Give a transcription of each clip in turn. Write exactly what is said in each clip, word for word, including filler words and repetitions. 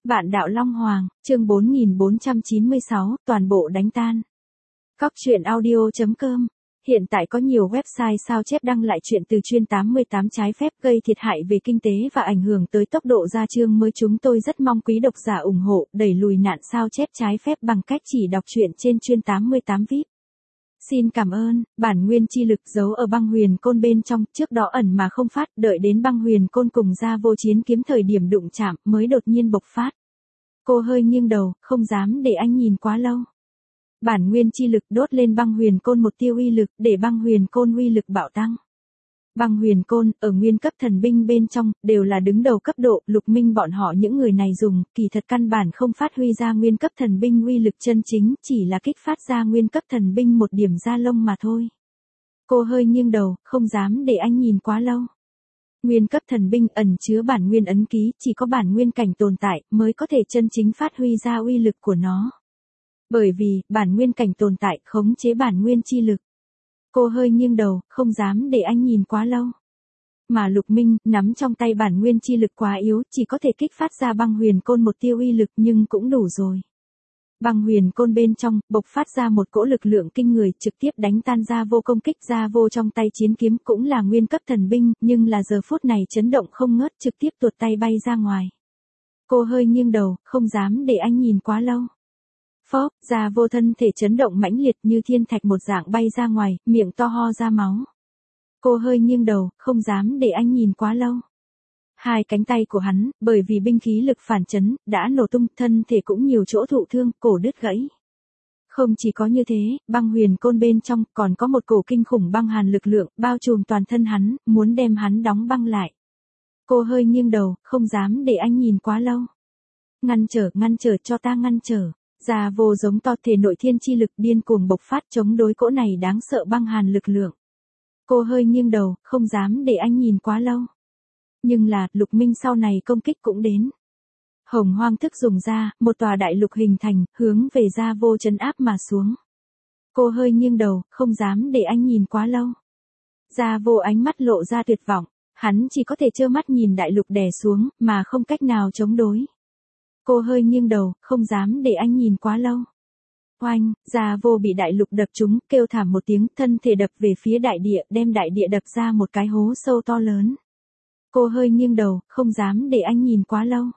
Vạn đạo Long Hoàng, chương bốn nghìn bốn trăm chín mươi sáu, toàn bộ đánh tan. Cóc truyện audio chấm com. Hiện tại có nhiều website sao chép đăng lại chuyện từ chuyên tám mươi tám trái phép gây thiệt hại về kinh tế và ảnh hưởng tới tốc độ ra chương mới. Chúng tôi rất mong quý độc giả ủng hộ đẩy lùi nạn sao chép trái phép bằng cách chỉ đọc truyện trên chuyên tám mươi tám vê i pê. Xin cảm ơn. Bản nguyên chi lực giấu ở băng huyền côn bên trong, trước đó ẩn mà không phát, đợi đến băng huyền côn cùng ra vô chiến kiếm thời điểm đụng chạm mới đột nhiên bộc phát. Cô hơi nghiêng đầu, không dám để anh nhìn quá lâu. Bản nguyên chi lực đốt lên băng huyền côn một tiêu uy lực, để băng huyền côn uy lực bạo tăng. Băng huyền côn, ở nguyên cấp thần binh bên trong, đều là đứng đầu cấp độ. Lục Minh bọn họ những người này dùng, kỳ thật căn bản không phát huy ra nguyên cấp thần binh uy lực chân chính, chỉ là kích phát ra nguyên cấp thần binh một điểm da lông mà thôi. Cô hơi nghiêng đầu, không dám để anh nhìn quá lâu. Nguyên cấp thần binh ẩn chứa bản nguyên ấn ký, chỉ có bản nguyên cảnh tồn tại, mới có thể chân chính phát huy ra uy lực của nó. Bởi vì, bản nguyên cảnh tồn tại khống chế bản nguyên chi lực. Cô hơi nghiêng đầu, không dám để anh nhìn quá lâu. Mà Lục Minh, nắm trong tay bản nguyên chi lực quá yếu, chỉ có thể kích phát ra băng huyền côn một tiêu uy lực nhưng cũng đủ rồi. Băng huyền côn bên trong, bộc phát ra một cỗ lực lượng kinh người, trực tiếp đánh tan ra vô công kích ra vô trong tay chiến kiếm, cũng là nguyên cấp thần binh, nhưng là giờ phút này chấn động không ngớt, trực tiếp tuột tay bay ra ngoài. Cô hơi nghiêng đầu, không dám để anh nhìn quá lâu. Phóp, ra vô thân thể chấn động mãnh liệt như thiên thạch một dạng bay ra ngoài, miệng to ho ra máu. Cô hơi nghiêng đầu, không dám để anh nhìn quá lâu. Hai cánh tay của hắn, bởi vì binh khí lực phản chấn, đã nổ tung, thân thể cũng nhiều chỗ thụ thương, cổ đứt gãy. Không chỉ có như thế, băng huyền côn bên trong còn có một cổ kinh khủng băng hàn lực lượng, bao trùm toàn thân hắn, muốn đem hắn đóng băng lại. Cô hơi nghiêng đầu, không dám để anh nhìn quá lâu. Ngăn trở, ngăn trở cho ta ngăn trở. Ra vô giống to thể nội thiên chi lực điên cuồng bộc phát chống đối cỗ này đáng sợ băng hàn lực lượng. Cô hơi nghiêng đầu, không dám để anh nhìn quá lâu. Nhưng là, Lục Minh sau này công kích cũng đến. Hồng hoang thức dùng ra, một tòa đại lục hình thành, hướng về ra vô trấn áp mà xuống. Cô hơi nghiêng đầu, không dám để anh nhìn quá lâu. Ra vô ánh mắt lộ ra tuyệt vọng, hắn chỉ có thể trơ mắt nhìn đại lục đè xuống, mà không cách nào chống đối. Cô hơi nghiêng đầu, không dám để anh nhìn quá lâu. Oanh, Gia Vô bị đại lục đập trúng, kêu thảm một tiếng, thân thể đập về phía đại địa, đem đại địa đập ra một cái hố sâu to lớn. Cô hơi nghiêng đầu, không dám để anh nhìn quá lâu.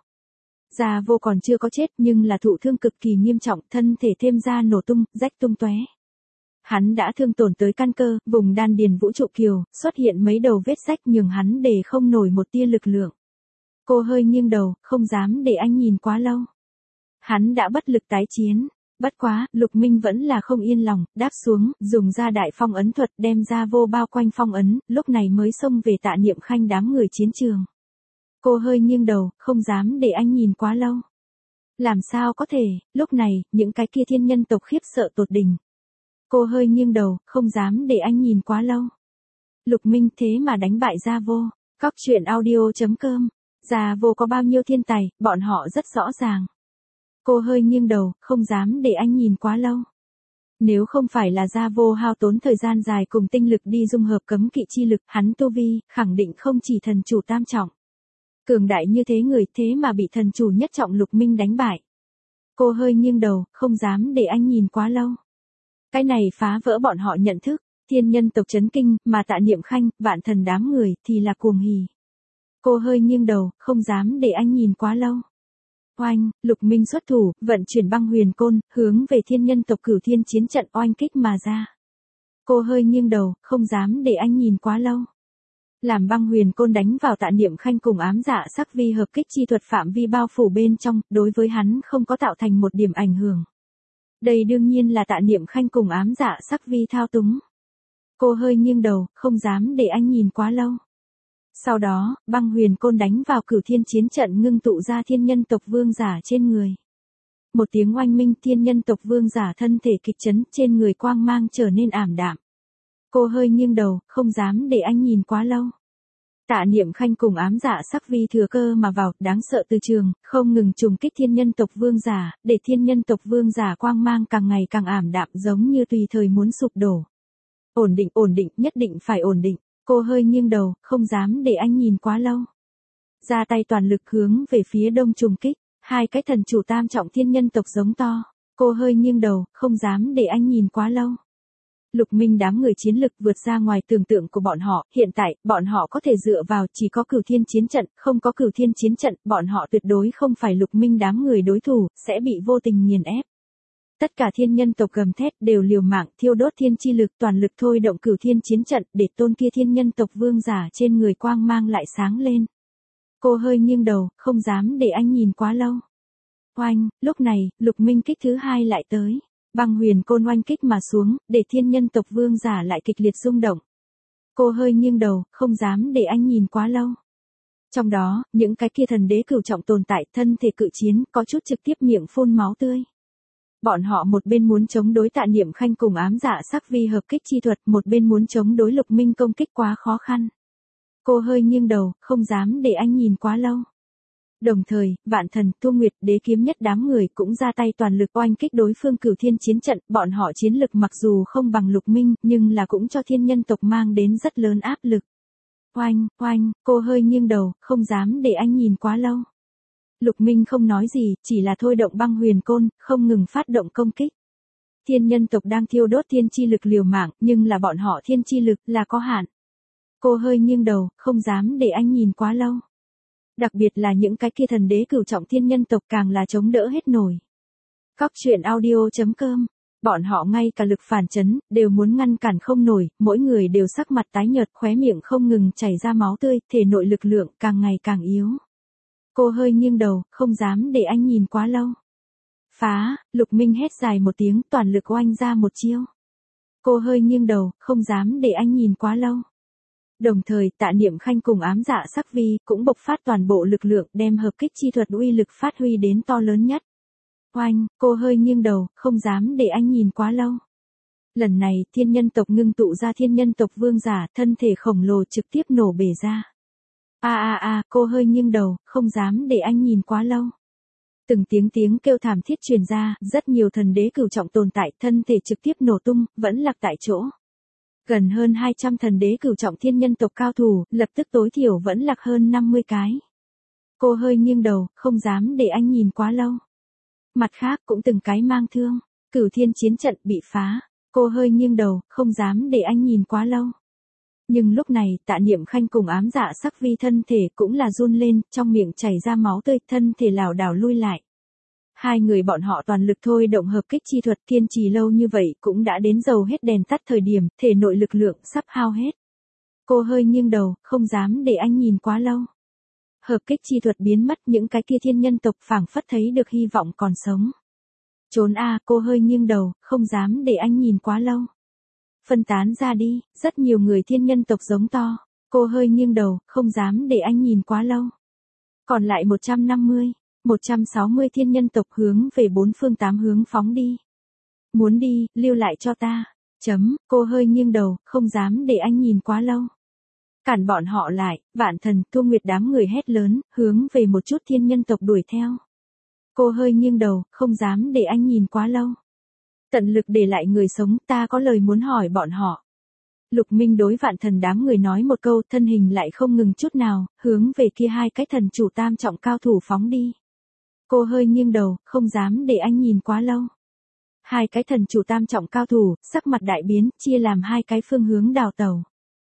Gia Vô còn chưa có chết nhưng là thụ thương cực kỳ nghiêm trọng, thân thể thêm ra nổ tung, rách tung tóe. Hắn đã thương tổn tới căn cơ, vùng đan điền vũ trụ kiều, xuất hiện mấy đầu vết rách nhường hắn để không nổi một tia lực lượng. Cô hơi nghiêng đầu, không dám để anh nhìn quá lâu. Hắn đã bất lực tái chiến. Bất quá, Lục Minh vẫn là không yên lòng, đáp xuống, dùng ra đại phong ấn thuật đem ra vô bao quanh phong ấn, lúc này mới xông về Tạ Niệm Khanh đám người chiến trường. Cô hơi nghiêng đầu, không dám để anh nhìn quá lâu. Làm sao có thể, lúc này, những cái kia thiên nhân tộc khiếp sợ tột đỉnh. Cô hơi nghiêng đầu, không dám để anh nhìn quá lâu. Lục Minh thế mà đánh bại ra vô. Cóc truyện audio chấm com. Gia Vô có bao nhiêu thiên tài, bọn họ rất rõ ràng. Cô hơi nghiêng đầu, không dám để anh nhìn quá lâu. Nếu không phải là Gia Vô hao tốn thời gian dài cùng tinh lực đi dung hợp cấm kỵ chi lực, hắn tu vi, khẳng định không chỉ thần chủ tam trọng. Cường đại như thế người thế mà bị thần chủ nhất trọng Lục Minh đánh bại. Cô hơi nghiêng đầu, không dám để anh nhìn quá lâu. Cái này phá vỡ bọn họ nhận thức, thiên nhân tộc chấn kinh, mà Tạ Niệm Khanh, vạn thần đám người, thì là cuồng hỉ. Cô hơi nghiêng đầu, không dám để anh nhìn quá lâu. Oanh, Lục Minh xuất thủ, vận chuyển băng huyền côn, hướng về thiên nhân tộc Cửu Thiên chiến trận oanh kích mà ra. Cô hơi nghiêng đầu, không dám để anh nhìn quá lâu. Làm băng huyền côn đánh vào Tạ Niệm Khanh cùng ám dạ sắc vi hợp kích chi thuật phạm vi bao phủ bên trong, đối với hắn không có tạo thành một điểm ảnh hưởng. Đây đương nhiên là Tạ Niệm Khanh cùng ám dạ sắc vi thao túng. Cô hơi nghiêng đầu, không dám để anh nhìn quá lâu. Sau đó, băng huyền côn đánh vào Cửu Thiên chiến trận ngưng tụ ra thiên nhân tộc vương giả trên người. Một tiếng oanh minh, thiên nhân tộc vương giả thân thể kịch chấn, trên người quang mang trở nên ảm đạm. Cô hơi nghiêng đầu, không dám để anh nhìn quá lâu. Tạ Niệm Khanh cùng ám dạ sắc vi thừa cơ mà vào, đáng sợ từ trường, không ngừng trùng kích thiên nhân tộc vương giả, để thiên nhân tộc vương giả quang mang càng ngày càng ảm đạm giống như tùy thời muốn sụp đổ. Ổn định, ổn định, nhất định phải ổn định. Cô hơi nghiêng đầu, không dám để anh nhìn quá lâu. Ra tay toàn lực hướng về phía đông trùng kích. Hai cái thần chủ tam trọng thiên nhân tộc giống to. Cô hơi nghiêng đầu, không dám để anh nhìn quá lâu. Lục Minh đám người chiến lực vượt ra ngoài tưởng tượng của bọn họ, hiện tại, bọn họ có thể dựa vào chỉ có Cửu Thiên chiến trận, không có Cửu Thiên chiến trận, bọn họ tuyệt đối không phải Lục Minh đám người đối thủ, sẽ bị vô tình nghiền ép. Tất cả thiên nhân tộc gầm thét đều liều mạng thiêu đốt thiên chi lực toàn lực thôi động Cửu Thiên chiến trận để tôn kia thiên nhân tộc vương giả trên người quang mang lại sáng lên. Cô hơi nghiêng đầu, không dám để anh nhìn quá lâu. Oanh, lúc này, Lục Minh kích thứ hai lại tới. Băng huyền côn oanh kích mà xuống, để thiên nhân tộc vương giả lại kịch liệt rung động. Cô hơi nghiêng đầu, không dám để anh nhìn quá lâu. Trong đó, những cái kia thần đế cửu trọng tồn tại thân thể cự chiến, có chút trực tiếp miệng phun máu tươi. Bọn họ một bên muốn chống đối Tạ Niệm Khanh cùng ám dạ sắc vi hợp kích chi thuật, một bên muốn chống đối Lục Minh công kích quá khó khăn. Cô hơi nghiêng đầu, không dám để anh nhìn quá lâu. Đồng thời, Vạn Thần, Tu Nguyệt, Đế Kiếm Nhất đám người cũng ra tay toàn lực oanh kích đối phương Cửu Thiên chiến trận, bọn họ chiến lực mặc dù không bằng Lục Minh, nhưng là cũng cho thiên nhân tộc mang đến rất lớn áp lực. Oanh, oanh, cô hơi nghiêng đầu, không dám để anh nhìn quá lâu. Lục Minh không nói gì, chỉ là thôi động băng huyền côn, không ngừng phát động công kích. Thiên nhân tộc đang thiêu đốt thiên chi lực liều mạng, nhưng là bọn họ thiên chi lực là có hạn. Cô hơi nghiêng đầu, không dám để anh nhìn quá lâu. Đặc biệt là những cái kia thần đế cửu trọng thiên nhân tộc càng là chống đỡ hết nổi. Cóc truyện audio chấm com, bọn họ ngay cả lực phản chấn, đều muốn ngăn cản không nổi, mỗi người đều sắc mặt tái nhợt, khóe miệng không ngừng chảy ra máu tươi, thể nội lực lượng càng ngày càng yếu. Cô hơi nghiêng đầu, không dám để anh nhìn quá lâu. Phá, Lục Minh hét dài một tiếng, toàn lực oanh ra một chiêu. Cô hơi nghiêng đầu, không dám để anh nhìn quá lâu. Đồng thời, Tạ Niệm Khanh cùng ám dạ sắc vi cũng bộc phát toàn bộ lực lượng đem hợp kích chi thuật uy lực phát huy đến to lớn nhất. Oanh, cô hơi nghiêng đầu, không dám để anh nhìn quá lâu. Lần này, thiên nhân tộc ngưng tụ ra thiên nhân tộc vương giả, thân thể khổng lồ trực tiếp nổ bể ra. A a a, cô hơi nghiêng đầu, không dám để anh nhìn quá lâu. Từng tiếng tiếng kêu thảm thiết truyền ra, rất nhiều thần đế cửu trọng tồn tại, thân thể trực tiếp nổ tung, vẫn lạc tại chỗ. Gần hơn hai trăm thần đế cửu trọng thiên nhân tộc cao thủ, lập tức tối thiểu vẫn lạc hơn năm mươi cái. Cô hơi nghiêng đầu, không dám để anh nhìn quá lâu. Mặt khác cũng từng cái mang thương, Cửu Thiên chiến trận bị phá. Cô hơi nghiêng đầu, không dám để anh nhìn quá lâu. Nhưng lúc này, Tạ Niệm Khanh cùng ám dạ sắc vi thân thể cũng là run lên, trong miệng chảy ra máu tươi, thân thể lảo đảo lui lại. Hai người bọn họ toàn lực thôi động hợp kích chi thuật kiên trì lâu như vậy cũng đã đến dầu hết đèn tắt thời điểm, thể nội lực lượng sắp hao hết. Cô hơi nghiêng đầu, không dám để anh nhìn quá lâu. Hợp kích chi thuật biến mất, những cái kia thiên nhân tộc phảng phất thấy được hy vọng còn sống. Trốn a, cô hơi nghiêng đầu, không dám để anh nhìn quá lâu. Phân tán ra đi, rất nhiều người thiên nhân tộc giống to. Cô hơi nghiêng đầu, không dám để anh nhìn quá lâu. Còn lại một trăm năm mươi, một trăm sáu mươi thiên nhân tộc hướng về bốn phương tám hướng phóng đi. Muốn đi, lưu lại cho ta. Chấm, cô hơi nghiêng đầu, không dám để anh nhìn quá lâu. Cản bọn họ lại, Vạn Thần, Tu Nguyệt đám người hét lớn, hướng về một chút thiên nhân tộc đuổi theo. Cô hơi nghiêng đầu, không dám để anh nhìn quá lâu. Tận lực để lại người sống, ta có lời muốn hỏi bọn họ. Lục Minh đối Vạn Thần đám người nói một câu, thân hình lại không ngừng chút nào, hướng về kia hai cái thần chủ tam trọng cao thủ phóng đi. Cô hơi nghiêng đầu, không dám để anh nhìn quá lâu. Hai cái thần chủ tam trọng cao thủ, sắc mặt đại biến, chia làm hai cái phương hướng đào tẩu.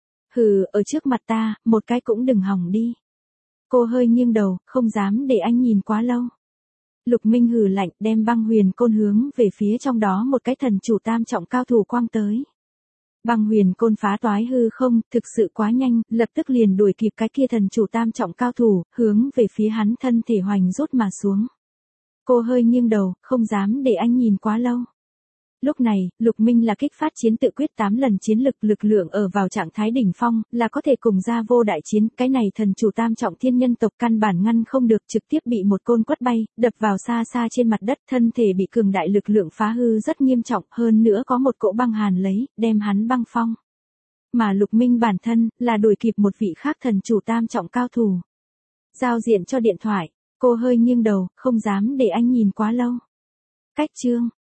Hừ, ở trước mặt ta, một cái cũng đừng hỏng đi. Cô hơi nghiêng đầu, không dám để anh nhìn quá lâu. Lục Minh hừ lạnh, đem băng huyền côn hướng về phía trong đó một cái thần chủ tam trọng cao thủ quang tới. Băng huyền côn phá toái hư không, thực sự quá nhanh, lập tức liền đuổi kịp cái kia thần chủ tam trọng cao thủ, hướng về phía hắn thân thể hoành rút mà xuống. Cô hơi nghiêng đầu, không dám để anh nhìn quá lâu. Lúc này, Lục Minh là kích phát chiến tự quyết tám lần chiến lực, lực lượng ở vào trạng thái đỉnh phong, là có thể cùng ra vô đại chiến, cái này thần chủ tam trọng thiên nhân tộc căn bản ngăn không được, trực tiếp bị một côn quất bay, đập vào xa xa trên mặt đất, thân thể bị cường đại lực lượng phá hư rất nghiêm trọng, hơn nữa có một cỗ băng hàn lấy, đem hắn băng phong. Mà Lục Minh bản thân, là đuổi kịp một vị khác thần chủ tam trọng cao thủ. Giao diện cho điện thoại, cô hơi nghiêng đầu, không dám để anh nhìn quá lâu. Cách chương